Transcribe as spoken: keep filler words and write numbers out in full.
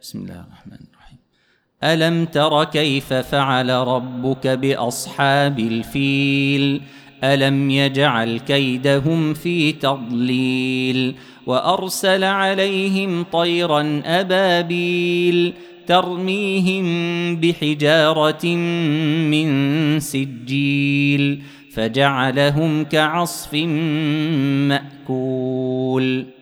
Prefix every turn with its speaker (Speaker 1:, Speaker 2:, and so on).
Speaker 1: بسم الله الرحمن الرحيم. ألم تر كيف فعل ربك بأصحاب الفيل ألم يجعل كيدهم في تضليل وأرسل عليهم طيرا أبابيل ترميهم بحجارة من سجيل فجعلهم كعصف مأكول.